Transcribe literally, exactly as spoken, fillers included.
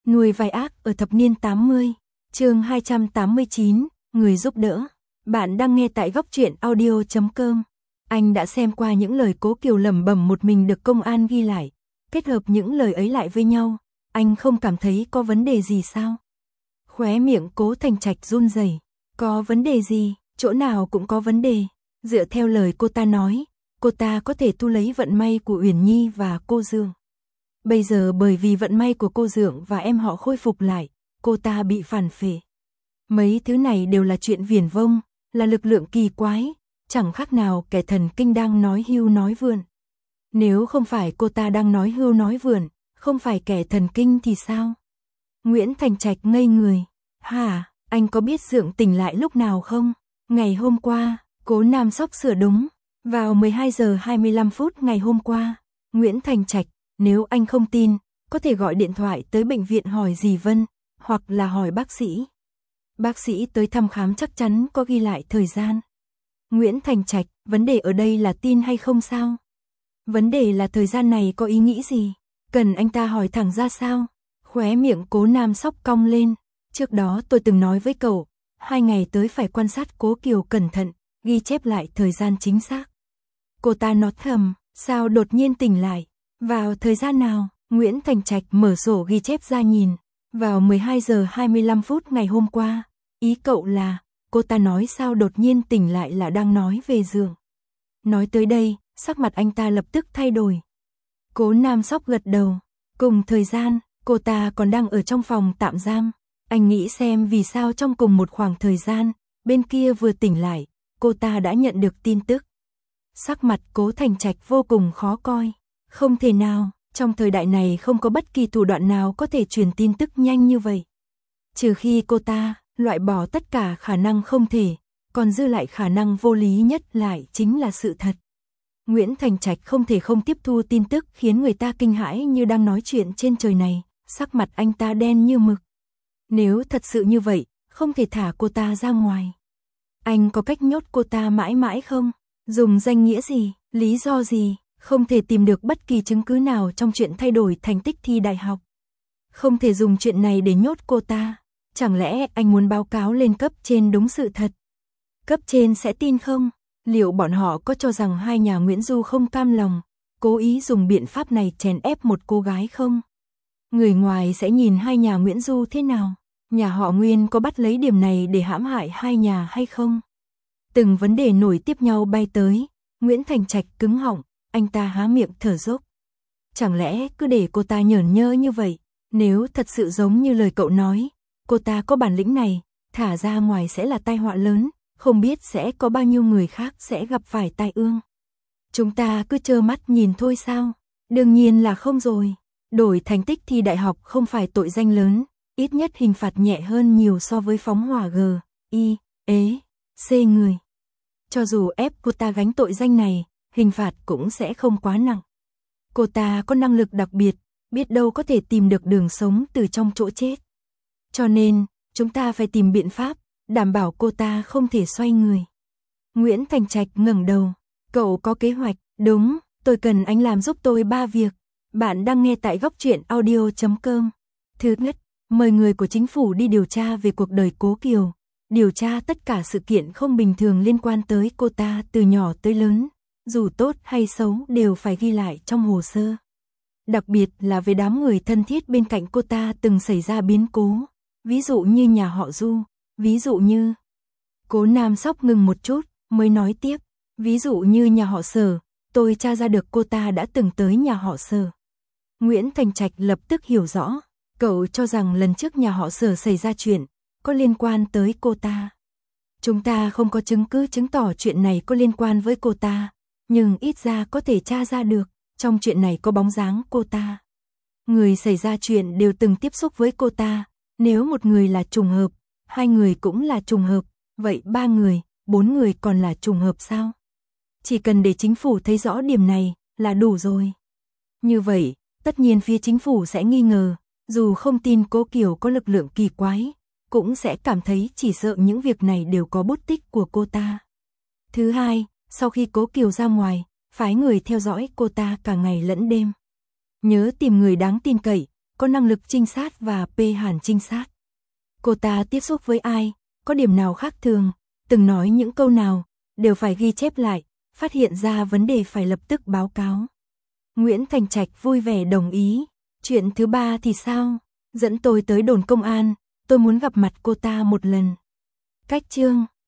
Nuôi vai ác ở thập niên tám mươi, chương hai trăm tám mươi chín, người giúp đỡ. Bạn đang nghe tại góc truyện audio chấm com. Anh đã xem qua những lời Cố Kiều lẩm bẩm một mình được công an ghi lại, kết hợp những lời ấy lại với nhau, anh không cảm thấy có vấn đề gì sao? Khóe miệng Cố Thành Trạch run rẩy. Có vấn đề gì? Chỗ nào cũng có vấn đề. Dựa theo lời cô ta nói, cô ta có thể thu lấy vận may của Uyển Nhi và cô Dương. Bây giờ bởi vì vận may của cô Dượng và em họ khôi phục lại, cô ta bị phản phệ. Mấy thứ này đều là chuyện viển vông, là lực lượng kỳ quái, chẳng khác nào kẻ thần kinh đang nói hưu nói vượn. Nếu không phải cô ta đang nói hưu nói vượn, không phải kẻ thần kinh thì sao? Nguyễn Thành Trạch ngây người. Hả, anh có biết Dượng tỉnh lại lúc nào không? Ngày hôm qua, Cố Nam Sóc sửa đúng. Vào mười hai giờ hai mươi lăm phút ngày hôm qua, Nguyễn Thành Trạch, nếu anh không tin, có thể gọi điện thoại tới bệnh viện hỏi dì Vân, hoặc là hỏi bác sĩ. Bác sĩ tới thăm khám chắc chắn có ghi lại thời gian. Nguyễn Thành Trạch, vấn đề ở đây là tin hay không sao? Vấn đề là thời gian này có ý nghĩ gì? Cần anh ta hỏi thẳng ra sao? Khóe miệng Cố Nam Sóc cong lên. Trước đó tôi từng nói với cậu, hai ngày tới phải quan sát Cố Kiều cẩn thận, ghi chép lại thời gian chính xác. Cô ta nói thầm, sao đột nhiên tỉnh lại? Vào thời gian nào? Nguyễn Thành Trạch mở sổ ghi chép ra nhìn. Vào mười hai giờ hai mươi lăm phút ngày hôm qua. Ý cậu là, cô ta nói sao đột nhiên tỉnh lại là đang nói về Dượng. Nói tới đây, sắc mặt anh ta lập tức thay đổi. Cố Nam Sóc gật đầu. Cùng thời gian, cô ta còn đang ở trong phòng tạm giam. Anh nghĩ xem vì sao trong cùng một khoảng thời gian, bên kia vừa tỉnh lại, cô ta đã nhận được tin tức. Sắc mặt Cố Thành Trạch vô cùng khó coi. Không thể nào, trong thời đại này không có bất kỳ thủ đoạn nào có thể truyền tin tức nhanh như vậy. Trừ khi cô ta loại bỏ tất cả khả năng không thể, còn dư lại khả năng vô lý nhất lại chính là sự thật. Nguyễn Thành Trạch không thể không tiếp thu tin tức khiến người ta kinh hãi như đang nói chuyện trên trời này, sắc mặt anh ta đen như mực. Nếu thật sự như vậy, không thể thả cô ta ra ngoài. Anh có cách nhốt cô ta mãi mãi không? Dùng danh nghĩa gì? Lý do gì? Không thể tìm được bất kỳ chứng cứ nào trong chuyện thay đổi thành tích thi đại học. Không thể dùng chuyện này để nhốt cô ta. Chẳng lẽ anh muốn báo cáo lên cấp trên đúng sự thật? Cấp trên sẽ tin không? Liệu bọn họ có cho rằng hai nhà Nguyễn Du không cam lòng, cố ý dùng biện pháp này chèn ép một cô gái không? Người ngoài sẽ nhìn hai nhà Nguyễn Du thế nào? Nhà họ Nguyên có bắt lấy điểm này để hãm hại hai nhà hay không? Từng vấn đề nổi tiếp nhau bay tới, Nguyễn Thành Trạch cứng họng, anh ta há miệng thở dốc. Chẳng lẽ cứ để cô ta nhởn nhơ như vậy? Nếu thật sự giống như lời cậu nói, cô ta có bản lĩnh này, thả ra ngoài sẽ là tai họa lớn, không biết sẽ có bao nhiêu người khác sẽ gặp phải tai ương. Chúng ta cứ trơ mắt nhìn thôi sao? Đương nhiên là không rồi. Đổi thành tích thi đại học không phải tội danh lớn, ít nhất hình phạt nhẹ hơn nhiều so với phóng hỏa G, I, ế, C người. Cho dù ép cô ta gánh tội danh này, hình phạt cũng sẽ không quá nặng. Cô ta có năng lực đặc biệt, biết đâu có thể tìm được đường sống từ trong chỗ chết. Cho nên, chúng ta phải tìm biện pháp, đảm bảo cô ta không thể xoay người. Nguyễn Thành Trạch ngẩng đầu. Cậu có kế hoạch? Đúng, tôi cần anh làm giúp tôi ba việc. Bạn đang nghe tại góc truyện audio chấm com. Thứ nhất, mời người của chính phủ đi điều tra về cuộc đời Cố Kiều. Điều tra tất cả sự kiện không bình thường liên quan tới cô ta từ nhỏ tới lớn. Dù tốt hay xấu đều phải ghi lại trong hồ sơ. Đặc biệt là về đám người thân thiết bên cạnh cô ta từng xảy ra biến cố. Ví dụ như nhà họ Du. Ví dụ như... Cố Nam Sóc ngừng một chút, mới nói tiếp. Ví dụ như nhà họ Sở, tôi tra ra được cô ta đã từng tới nhà họ Sở. Nguyễn Thành Trạch lập tức hiểu rõ. Cậu cho rằng lần trước nhà họ Sở xảy ra chuyện, có liên quan tới cô ta. Chúng ta không có chứng cứ chứng tỏ chuyện này có liên quan với cô ta, nhưng ít ra có thể tra ra được, trong chuyện này có bóng dáng cô ta. Người xảy ra chuyện đều từng tiếp xúc với cô ta, nếu một người là trùng hợp, hai người cũng là trùng hợp, vậy ba người, bốn người còn là trùng hợp sao? Chỉ cần để chính phủ thấy rõ điểm này là đủ rồi. Như vậy, tất nhiên phía chính phủ sẽ nghi ngờ, dù không tin Cố Kiều có lực lượng kỳ quái, cũng sẽ cảm thấy chỉ sợ những việc này đều có bút tích của cô ta. Thứ hai, sau khi Cố Kiều ra ngoài, phái người theo dõi cô ta cả ngày lẫn đêm. Nhớ tìm người đáng tin cậy, có năng lực trinh sát và P hẳn trinh sát. Cô ta tiếp xúc với ai, có điểm nào khác thường, từng nói những câu nào, đều phải ghi chép lại, phát hiện ra vấn đề phải lập tức báo cáo. Nguyễn Thành Trạch vui vẻ đồng ý. Chuyện thứ ba thì sao? Dẫn tôi tới đồn công an, tôi muốn gặp mặt cô ta một lần. Cách chương